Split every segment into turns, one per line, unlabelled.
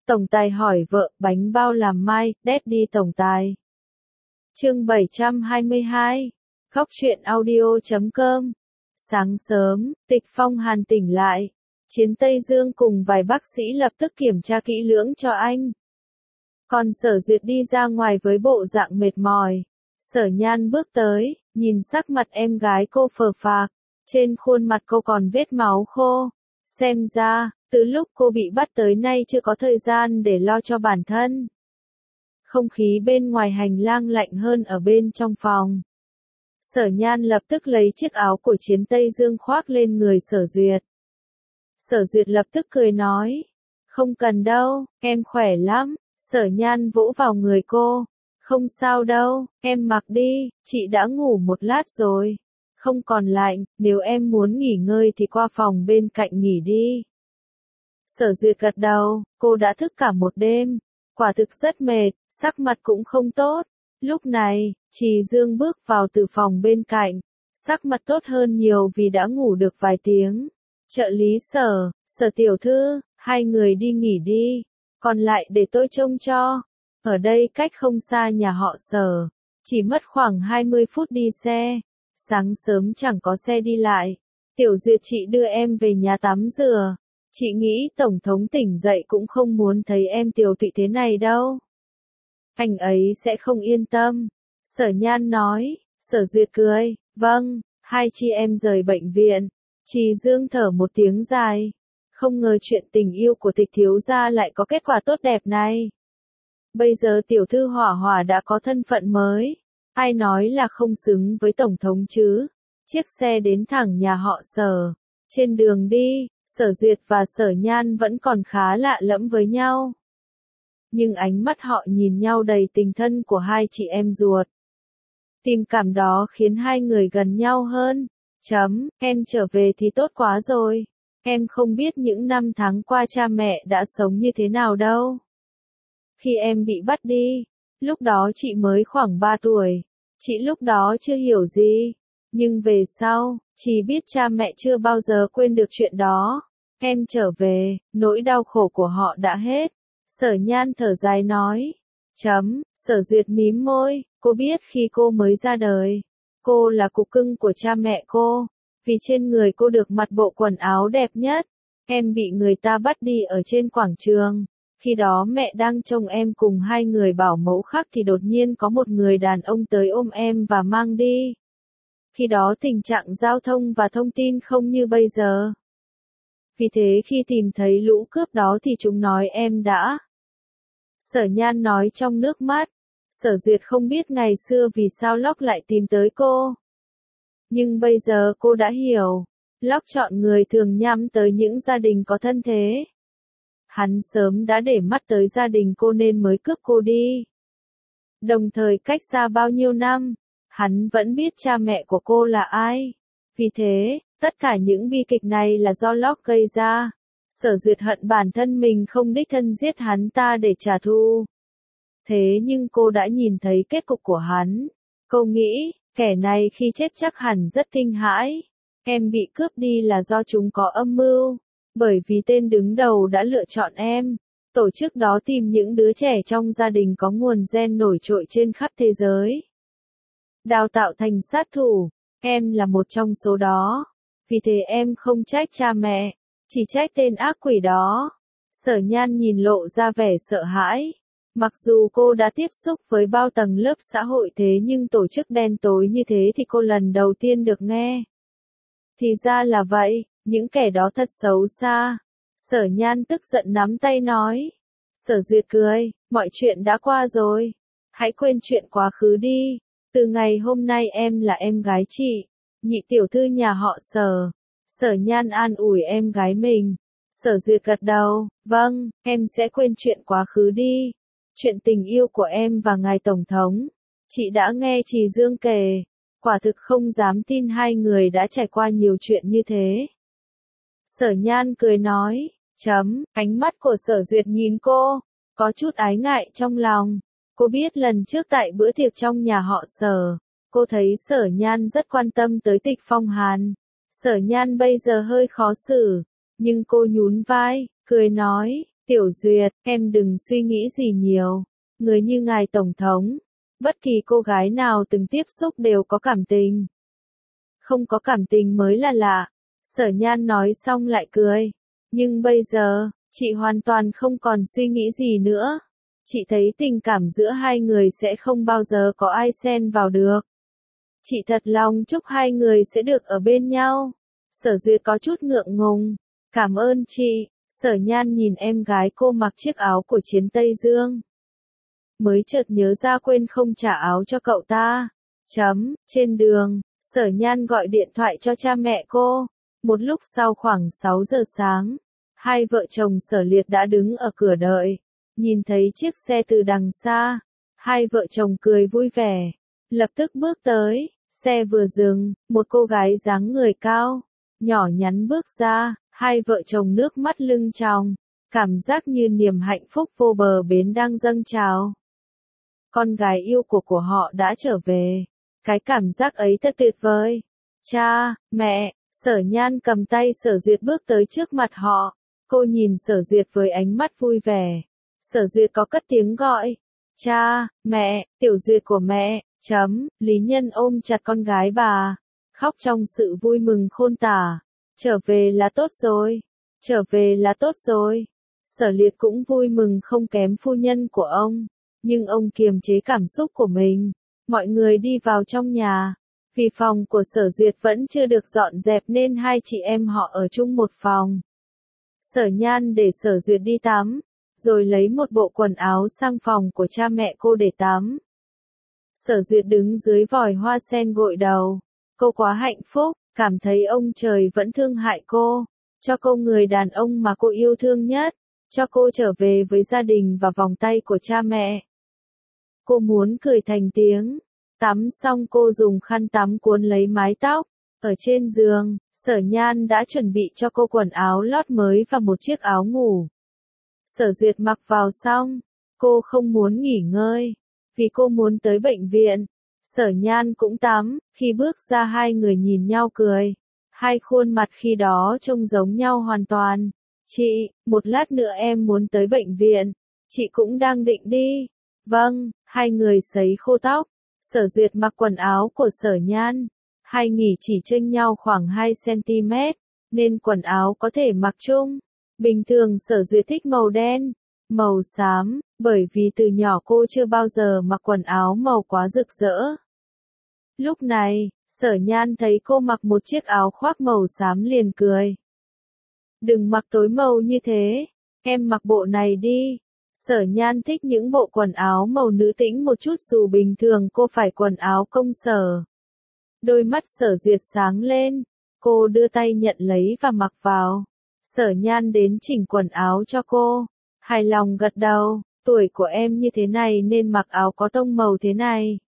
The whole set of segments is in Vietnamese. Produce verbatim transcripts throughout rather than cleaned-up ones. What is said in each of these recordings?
Tổng tài hỏi vợ, bánh bao làm mai, Daddy tổng tài. Chương bảy trăm hai mươi hai. Khóc chuyện audio chấm com. Sáng sớm, Tịch Phong Hàn tỉnh lại. Chiến Tây Dương cùng vài bác sĩ lập tức kiểm tra kỹ lưỡng cho anh. Còn Sở Duyệt đi ra ngoài với bộ dạng mệt mỏi. Sở Nhan bước tới, nhìn sắc mặt em gái cô phờ phạc. Trên khuôn mặt cô còn vết máu khô. Xem ra, từ lúc cô bị bắt tới nay chưa có thời gian để lo cho bản thân. Không khí bên ngoài hành lang lạnh hơn ở bên trong phòng. Sở Nhan lập tức lấy chiếc áo của Chiến Tây Dương khoác lên người Sở Duyệt. Sở Duyệt lập tức cười nói, không cần đâu, em khỏe lắm. Sở Nhan vỗ vào người cô, không sao đâu, em mặc đi, chị đã ngủ một lát rồi. Không còn lạnh, nếu em muốn nghỉ ngơi thì qua phòng bên cạnh nghỉ đi. Sở Duyệt gật đầu, cô đã thức cả một đêm, quả thực rất mệt, sắc mặt cũng không tốt. Lúc này, Trì Dương bước vào từ phòng bên cạnh, sắc mặt tốt hơn nhiều vì đã ngủ được vài tiếng. Trợ lý Sở, Sở tiểu thư, hai người đi nghỉ đi, còn lại để tôi trông cho. Ở đây cách không xa nhà họ Sở, chỉ mất khoảng hai mươi phút đi xe. Sáng sớm chẳng có xe đi lại. Tiểu Duyệt chị đưa em về nhà tắm rửa. Chị nghĩ Tổng thống tỉnh dậy cũng không muốn thấy em tiều tụy thế này đâu. Anh ấy sẽ không yên tâm. Sở Nhan nói. Sở Duyệt cười. Vâng, hai chị em rời bệnh viện. Trì Dương thở một tiếng dài. Không ngờ chuyện tình yêu của Tịch thiếu gia lại có kết quả tốt đẹp này. Bây giờ tiểu thư Hỏa Hỏa đã có thân phận mới. Ai nói là không xứng với Tổng thống chứ? Chiếc xe đến thẳng nhà họ Sở. Trên đường đi, Sở Duyệt và Sở Nhan vẫn còn khá lạ lẫm với nhau. Nhưng ánh mắt họ nhìn nhau đầy tình thân của hai chị em ruột. Tình cảm đó khiến hai người gần nhau hơn. Chấm, em trở về thì tốt quá rồi. Em không biết những năm tháng qua cha mẹ đã sống như thế nào đâu. Khi em bị bắt đi, lúc đó chị mới khoảng ba tuổi. Chị lúc đó chưa hiểu gì. Nhưng về sau, chị biết cha mẹ chưa bao giờ quên được chuyện đó. Em trở về, nỗi đau khổ của họ đã hết. Sở Nhan thở dài nói. Chấm, Sở Duyệt mím môi, cô biết khi cô mới ra đời, cô là cục cưng của cha mẹ cô. Vì trên người cô được mặc bộ quần áo đẹp nhất. Em bị người ta bắt đi ở trên quảng trường. Khi đó mẹ đang trông em cùng hai người bảo mẫu khác thì đột nhiên có một người đàn ông tới ôm em và mang đi. Khi đó tình trạng giao thông và thông tin không như bây giờ. Vì thế khi tìm thấy lũ cướp đó thì chúng nói em đã. Sở Nhan nói trong nước mắt. Sở Duyệt không biết ngày xưa vì sao Locke lại tìm tới cô. Nhưng bây giờ cô đã hiểu. Locke chọn người thường nhắm tới những gia đình có thân thế. Hắn sớm đã để mắt tới gia đình cô nên mới cướp cô đi. Đồng thời cách xa bao nhiêu năm, hắn vẫn biết cha mẹ của cô là ai. Vì thế, tất cả những bi kịch này là do Locke gây ra. Sở Duyệt hận bản thân mình không đích thân giết hắn ta để trả thù. Thế nhưng cô đã nhìn thấy kết cục của hắn. Cô nghĩ, kẻ này khi chết chắc hẳn rất kinh hãi. Em bị cướp đi là do chúng có âm mưu. Bởi vì tên đứng đầu đã lựa chọn em. Tổ chức đó tìm những đứa trẻ trong gia đình có nguồn gen nổi trội trên khắp thế giới. Đào tạo thành sát thủ. Em là một trong số đó. Vì thế em không trách cha mẹ. Chỉ trách tên ác quỷ đó. Sở Nhan nhìn lộ ra vẻ sợ hãi. Mặc dù cô đã tiếp xúc với bao tầng lớp xã hội thế nhưng tổ chức đen tối như thế thì cô lần đầu tiên được nghe. Thì ra là vậy, những kẻ đó thật xấu xa. Sở Nhan tức giận nắm tay nói. Sở Duyệt cười, mọi chuyện đã qua rồi. Hãy quên chuyện quá khứ đi. Từ ngày hôm nay em là em gái chị, nhị tiểu thư nhà họ Sở. Sở Nhan an ủi em gái mình. Sở Duyệt gật đầu, vâng, em sẽ quên chuyện quá khứ đi. Chuyện tình yêu của em và ngài Tổng thống. Chị đã nghe Trì Dương kể. Quả thực không dám tin hai người đã trải qua nhiều chuyện như thế. Sở Nhan cười nói, chấm, ánh mắt của Sở Duyệt nhìn cô, có chút ái ngại trong lòng. Cô biết lần trước tại bữa tiệc trong nhà họ Sở, cô thấy Sở Nhan rất quan tâm tới Tịch Phong Hàn. Sở Nhan bây giờ hơi khó xử, nhưng cô nhún vai, cười nói, Tiểu Duyệt, em đừng suy nghĩ gì nhiều. Người như ngài Tổng thống, bất kỳ cô gái nào từng tiếp xúc đều có cảm tình. Không có cảm tình mới là lạ. Sở Nhan nói xong lại cười. Nhưng bây giờ, chị hoàn toàn không còn suy nghĩ gì nữa. Chị thấy tình cảm giữa hai người sẽ không bao giờ có ai xen vào được. Chị thật lòng chúc hai người sẽ được ở bên nhau. Sở Duyệt có chút ngượng ngùng. Cảm ơn chị. Sở Nhan nhìn em gái cô mặc chiếc áo của Chiến Tây Dương. Mới chợt nhớ ra quên không trả áo cho cậu ta. Chấm, trên đường, Sở Nhan gọi điện thoại cho cha mẹ cô. Một lúc sau khoảng sáu giờ sáng, hai vợ chồng Sở Liệt đã đứng ở cửa đợi. Nhìn thấy chiếc xe từ đằng xa, hai vợ chồng cười vui vẻ. Lập tức bước tới, xe vừa dừng, một cô gái dáng người cao, nhỏ nhắn bước ra, hai vợ chồng nước mắt lưng tròng, cảm giác như niềm hạnh phúc vô bờ bến đang dâng trào. Con gái yêu của của họ đã trở về, cái cảm giác ấy thật tuyệt vời. Cha, mẹ, Sở Nhan cầm tay Sở Duyệt bước tới trước mặt họ, cô nhìn Sở Duyệt với ánh mắt vui vẻ. Sở Duyệt có cất tiếng gọi, cha, mẹ, Tiểu Duyệt của mẹ, chấm, Lý Nhân ôm chặt con gái bà, khóc trong sự vui mừng khôn tả. Trở về là tốt rồi, trở về là tốt rồi. Sở Liệt cũng vui mừng không kém phu nhân của ông, nhưng ông kiềm chế cảm xúc của mình. Mọi người đi vào trong nhà, vì phòng của Sở Duyệt vẫn chưa được dọn dẹp nên hai chị em họ ở chung một phòng. Sở Nhan để Sở Duyệt đi tắm, rồi lấy một bộ quần áo sang phòng của cha mẹ cô để tắm. Sở Duyệt đứng dưới vòi hoa sen gội đầu, cô quá hạnh phúc, cảm thấy ông trời vẫn thương hại cô, cho cô người đàn ông mà cô yêu thương nhất, cho cô trở về với gia đình và vòng tay của cha mẹ. Cô muốn cười thành tiếng. Tắm xong cô dùng khăn tắm cuốn lấy mái tóc. Ở trên giường, Sở Nhan đã chuẩn bị cho cô quần áo lót mới và một chiếc áo ngủ. Sở Duyệt mặc vào xong, cô không muốn nghỉ ngơi, vì cô muốn tới bệnh viện. Sở Nhan cũng tắm, khi bước ra hai người nhìn nhau cười. Hai khuôn mặt khi đó trông giống nhau hoàn toàn. Chị, một lát nữa em muốn tới bệnh viện. Chị cũng đang định đi. Vâng, hai người sấy khô tóc. Sở Duyệt mặc quần áo của Sở Nhan. Hai nghỉ chỉ chênh nhau khoảng hai xăng ti mét, nên quần áo có thể mặc chung. Bình thường Sở Duyệt thích màu đen, màu xám, bởi vì từ nhỏ cô chưa bao giờ mặc quần áo màu quá rực rỡ. Lúc này, Sở Nhan thấy cô mặc một chiếc áo khoác màu xám liền cười. Đừng mặc tối màu như thế, em mặc bộ này đi. Sở Nhan thích những bộ quần áo màu nữ tĩnh một chút dù bình thường cô phải quần áo công sở. Đôi mắt Sở Duyệt sáng lên, cô đưa tay nhận lấy và mặc vào. Sở Nhan đến chỉnh quần áo cho cô, hài lòng gật đầu, tuổi của em như thế này nên mặc áo có tông màu thế này.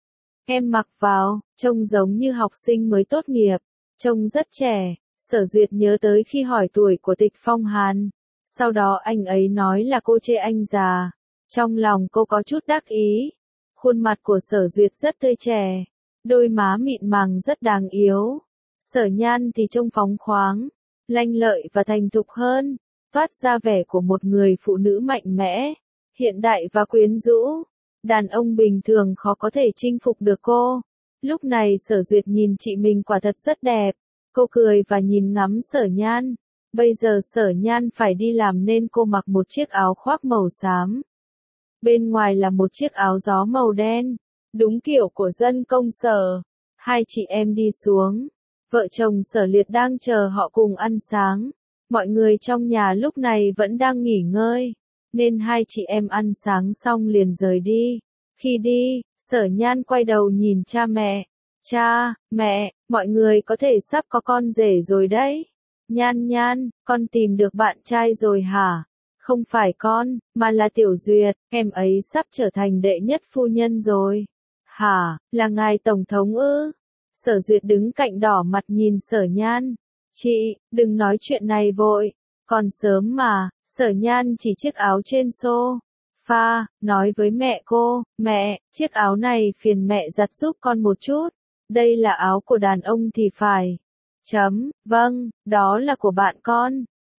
Em mặc vào, trông giống như học sinh mới tốt nghiệp, trông rất trẻ. Sở Duyệt nhớ tới khi hỏi tuổi của Tịch Phong Hàn, sau đó anh ấy nói là cô chê anh già. Trong lòng cô có chút đắc ý. Khuôn mặt của Sở Duyệt rất tươi trẻ, đôi má mịn màng rất đáng yêu. Sở Nhan thì trông phóng khoáng, lanh lợi và thành thục hơn, toát ra vẻ của một người phụ nữ mạnh mẽ, hiện đại và quyến rũ. Đàn ông bình thường khó có thể chinh phục được cô. Lúc này Sở Duyệt nhìn chị mình quả thật rất đẹp. Cô cười và nhìn ngắm Sở Nhan. Bây giờ Sở Nhan phải đi làm nên cô mặc một chiếc áo khoác màu xám. Bên ngoài là một chiếc áo gió màu đen, đúng kiểu của dân công sở. Hai chị em đi xuống. Vợ chồng Sở Liệt đang chờ họ cùng ăn sáng. Mọi người trong nhà lúc này vẫn đang nghỉ ngơi, nên hai chị em ăn sáng xong liền rời đi. Khi đi, Sở Nhan quay đầu nhìn cha mẹ. Cha, mẹ, mọi người có thể sắp có con rể rồi đấy. Nhan Nhan, con tìm được bạn trai rồi hả? Không phải con, mà là Tiểu Duyệt, em ấy sắp trở thành đệ nhất phu nhân rồi. Hả, là ngài Tổng thống ư? Sở Duyệt đứng cạnh đỏ mặt nhìn Sở Nhan. Chị, đừng nói chuyện này vội, còn sớm mà. Sở Nhan chỉ chiếc áo trên xô pha, nói với mẹ cô, mẹ, chiếc áo này phiền mẹ giặt giúp con một chút. Đây là áo của đàn ông thì phải. Chấm, vâng, đó là của bạn con.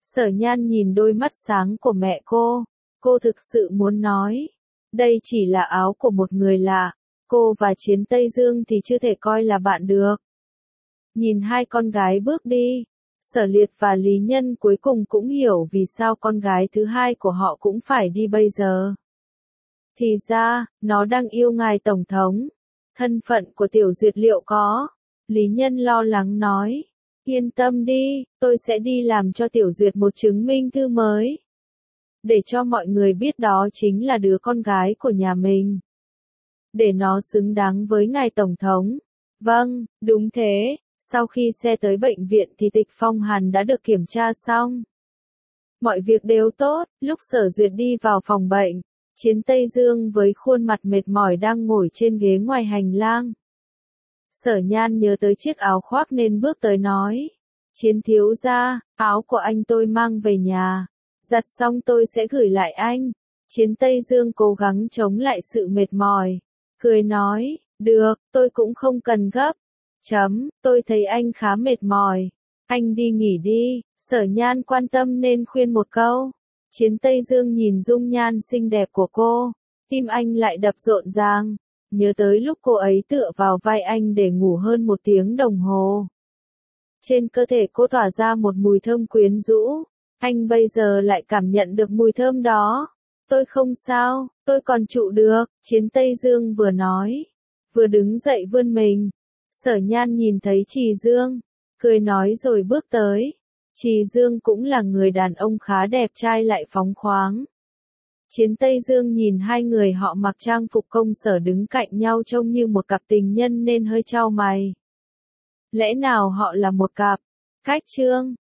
Sở Nhan nhìn đôi mắt sáng của mẹ cô, cô thực sự muốn nói, đây chỉ là áo của một người lạ, cô và Chiến Tây Dương thì chưa thể coi là bạn được. Nhìn hai con gái bước đi, Sở Liệt và Lý Nhân cuối cùng cũng hiểu vì sao con gái thứ hai của họ cũng phải đi bây giờ. Thì ra, nó đang yêu ngài Tổng thống. Thân phận của Tiểu Duyệt liệu có? Lý Nhân lo lắng nói. Yên tâm đi, tôi sẽ đi làm cho Tiểu Duyệt một chứng minh thư mới. Để cho mọi người biết đó chính là đứa con gái của nhà mình. Để nó xứng đáng với ngài Tổng thống. Vâng, đúng thế. Sau khi xe tới bệnh viện thì Tịch Phong Hàn đã được kiểm tra xong. Mọi việc đều tốt, lúc Sở Duyệt đi vào phòng bệnh, Chiến Tây Dương với khuôn mặt mệt mỏi đang ngồi trên ghế ngoài hành lang. Sở Nhan nhớ tới chiếc áo khoác nên bước tới nói. Chiến thiếu gia, áo của anh tôi mang về nhà. Giặt xong tôi sẽ gửi lại anh. Chiến Tây Dương cố gắng chống lại sự mệt mỏi. Cười nói, được, tôi cũng không cần gấp. Chấm, tôi thấy anh khá mệt mỏi. Anh đi nghỉ đi, Sở Nhan quan tâm nên khuyên một câu. Chiến Tây Dương nhìn dung nhan xinh đẹp của cô, tim anh lại đập rộn ràng, nhớ tới lúc cô ấy tựa vào vai anh để ngủ hơn một tiếng đồng hồ. Trên cơ thể cô tỏa ra một mùi thơm quyến rũ, anh bây giờ lại cảm nhận được mùi thơm đó. Tôi không sao, tôi còn trụ được, Chiến Tây Dương vừa nói, vừa đứng dậy vươn mình. Sở Nhan nhìn thấy Trì Dương, cười nói rồi bước tới. Trì Dương cũng là người đàn ông khá đẹp trai lại phóng khoáng. Chiến Tây Dương nhìn hai người họ mặc trang phục công sở đứng cạnh nhau trông như một cặp tình nhân nên hơi chau mày. Lẽ nào họ là một cặp? Cách chương